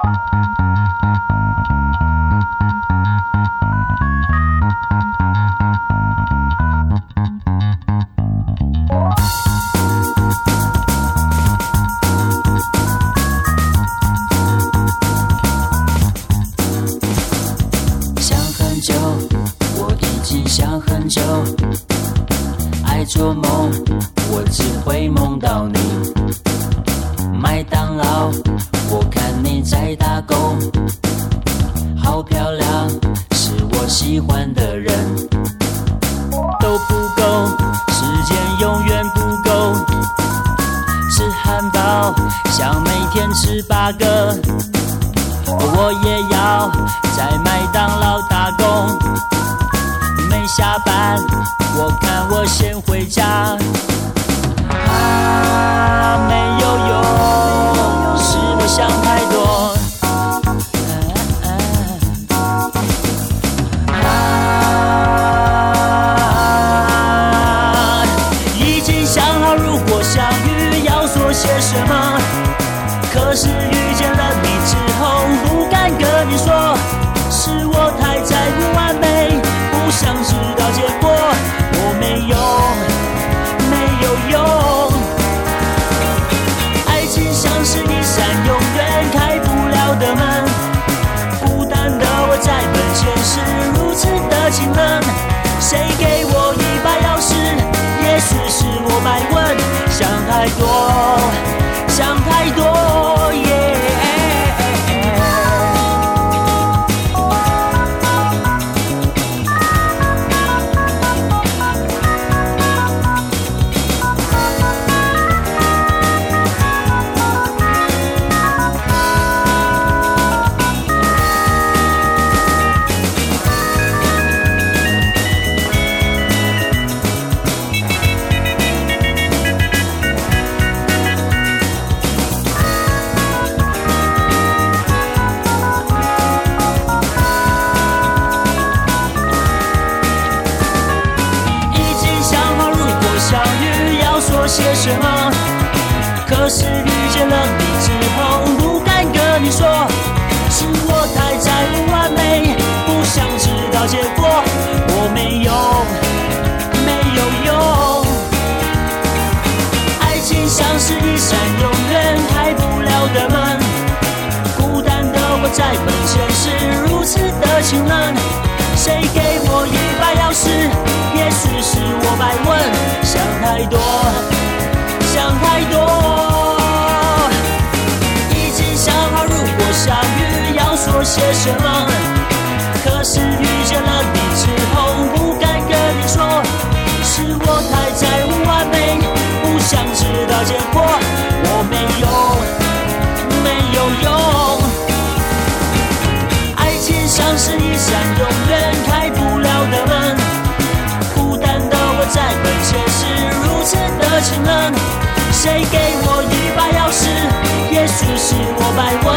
想很久，爱做梦，我只会梦到你。麦当劳，我看你在打工，好漂亮，是我喜欢的人。都不够，时间永远不够，吃汉堡，想每天吃8个。我也要在麦当劳打工。没下班，我看我先回家。没有用，是我想太多。已经想好如果相遇要说些什么，可是遇见了你之后，不敢跟你说，是我太在乎完美。不想知道结果，我没用，没有用。爱情像是一扇永远开不了的门，孤单的我在门前是如此的清冷。谁给我一把钥匙？也许是我白问，想太多，想太多，些什么？可是遇见了你之后，不敢跟你说，是我太在乎完美，不想知道结果，我没用，没有用。爱情像是一扇永远开不了的门，孤单的我在门前是如此的清冷。谁给我一把钥匙？也许是我白问，想太多，想太多。已经想好如果相遇要说些什么，可是遇见了你之后，不敢跟你说，是我太在乎完美，不想知道结果，我没用，没有用。爱情像是一扇永远开不了的门，孤单的我在门前是如此的清冷。谁给我一把钥匙？也许是我白问。